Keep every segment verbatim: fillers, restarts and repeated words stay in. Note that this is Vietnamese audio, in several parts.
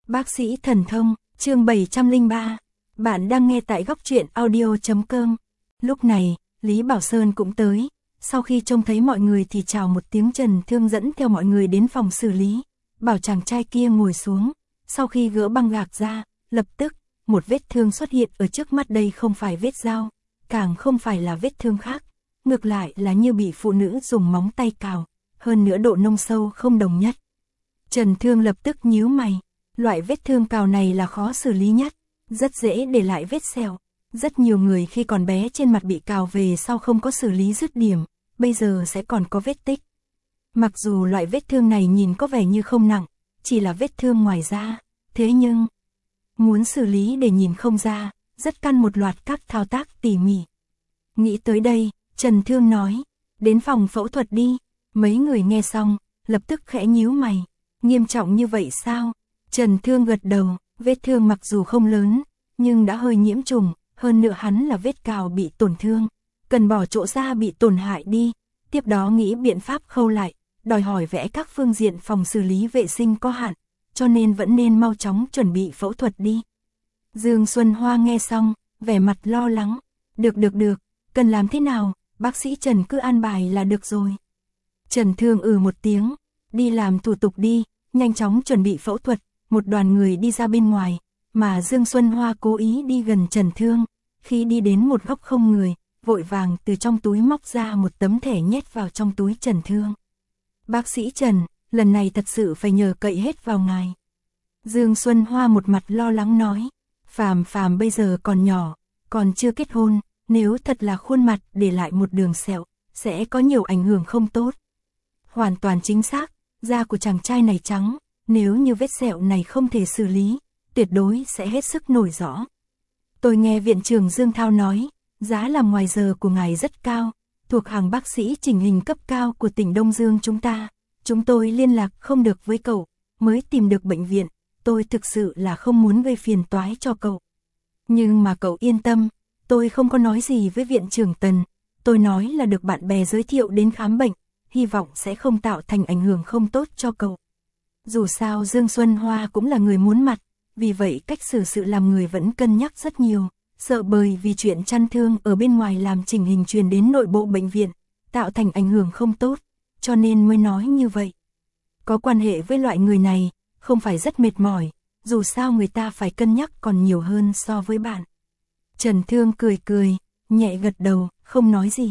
Bác sĩ thần thông, chương bảy trăm lẻ ba. Bạn đang nghe tại góc truyện audio chấm com. Lúc này, Lý Bảo Sơn cũng tới. Sau khi trông thấy mọi người thì chào một tiếng, Trần Thương dẫn theo mọi người đến phòng xử lý. Bảo chàng trai kia ngồi xuống. Sau khi gỡ băng gạc ra, lập tức, một vết thương xuất hiện ở trước mắt. Đây không phải vết dao, càng không phải là vết thương khác. Ngược lại là như bị phụ nữ dùng móng tay cào. Hơn nữa độ nông sâu không đồng nhất. Trần Thương lập tức nhíu mày. Loại vết thương cào này là khó xử lý nhất, rất dễ để lại vết sẹo. Rất nhiều người khi còn bé trên mặt bị cào về sau không có xử lý dứt điểm, bây giờ sẽ còn có vết tích. Mặc dù loại vết thương này nhìn có vẻ như không nặng, chỉ là vết thương ngoài da, thế nhưng muốn xử lý để nhìn không ra, rất căn một loạt các thao tác tỉ mỉ. Nghĩ tới đây, Trần Thương nói, đến phòng phẫu thuật đi. Mấy người nghe xong, lập tức khẽ nhíu mày, nghiêm trọng như vậy sao? Trần Thương gật đầu, vết thương mặc dù không lớn, nhưng đã hơi nhiễm trùng, hơn nữa hắn là vết cào bị tổn thương, cần bỏ chỗ da bị tổn hại đi, tiếp đó nghĩ biện pháp khâu lại, đòi hỏi vẽ các phương diện phòng xử lý vệ sinh có hạn, cho nên vẫn nên mau chóng chuẩn bị phẫu thuật đi. Dương Xuân Hoa nghe xong, vẻ mặt lo lắng, được được được, cần làm thế nào, bác sĩ Trần cứ an bài là được rồi. Trần Thương ừ một tiếng, đi làm thủ tục đi, nhanh chóng chuẩn bị phẫu thuật. Một đoàn người đi ra bên ngoài, mà Dương Xuân Hoa cố ý đi gần Trần Thương. Khi đi đến một góc không người, vội vàng từ trong túi móc ra một tấm thẻ nhét vào trong túi Trần Thương. Bác sĩ Trần, lần này thật sự phải nhờ cậy hết vào ngài. Dương Xuân Hoa một mặt lo lắng nói, Phàm Phàm bây giờ còn nhỏ, còn chưa kết hôn, nếu thật là khuôn mặt để lại một đường sẹo, sẽ có nhiều ảnh hưởng không tốt. Hoàn toàn chính xác, da của chàng trai này trắng. Nếu như vết sẹo này không thể xử lý, tuyệt đối sẽ hết sức nổi rõ. Tôi nghe viện trưởng Dương Thao nói, giá làm ngoài giờ của ngài rất cao, thuộc hàng bác sĩ chỉnh hình cấp cao của tỉnh Đông Dương chúng ta. Chúng tôi liên lạc không được với cậu, mới tìm được bệnh viện, tôi thực sự là không muốn gây phiền toái cho cậu. Nhưng mà cậu yên tâm, tôi không có nói gì với viện trưởng Tần, tôi nói là được bạn bè giới thiệu đến khám bệnh, hy vọng sẽ không tạo thành ảnh hưởng không tốt cho cậu. Dù sao Dương Xuân Hoa cũng là người muốn mặt, vì vậy cách xử sự làm người vẫn cân nhắc rất nhiều, sợ bởi vì chuyện chăn thương ở bên ngoài làm chỉnh hình truyền đến nội bộ bệnh viện, tạo thành ảnh hưởng không tốt, cho nên mới nói như vậy. Có quan hệ với loại người này, không phải rất mệt mỏi, dù sao người ta phải cân nhắc còn nhiều hơn so với bạn. Trần Thương cười cười, nhẹ gật đầu, không nói gì.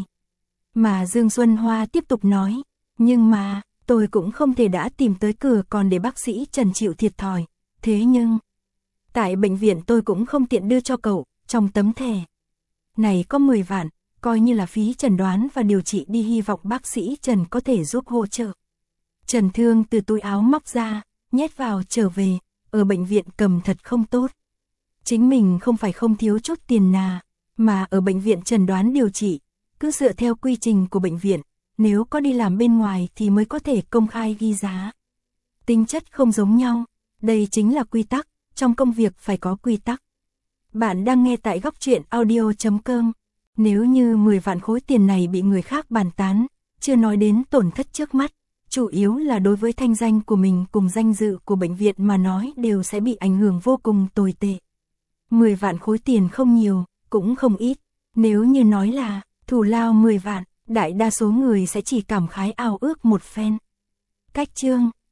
Mà Dương Xuân Hoa tiếp tục nói, nhưng mà tôi cũng không thể đã tìm tới cửa còn để bác sĩ Trần chịu thiệt thòi, thế nhưng tại bệnh viện tôi cũng không tiện đưa cho cậu, trong tấm thẻ này có mười vạn, coi như là phí chẩn đoán và điều trị đi, hy vọng bác sĩ Trần có thể giúp hỗ trợ. Trần Thương từ túi áo móc ra, nhét vào trở về, ở bệnh viện cầm thật không tốt. Chính mình không phải không thiếu chút tiền nà, mà ở bệnh viện chẩn đoán điều trị, cứ dựa theo quy trình của bệnh viện. Nếu có đi làm bên ngoài thì mới có thể công khai ghi giá. Tính chất không giống nhau, đây chính là quy tắc, trong công việc phải có quy tắc. Bạn đang nghe tại góc truyện audio chấm com. Nếu như mười vạn khối tiền này bị người khác bàn tán, chưa nói đến tổn thất trước mắt, chủ yếu là đối với thanh danh của mình cùng danh dự của bệnh viện mà nói đều sẽ bị ảnh hưởng vô cùng tồi tệ. mười vạn khối tiền không nhiều, cũng không ít, nếu như nói là thù lao mười vạn, đại đa số người sẽ chỉ cảm khái ao ước một phen. Cách chương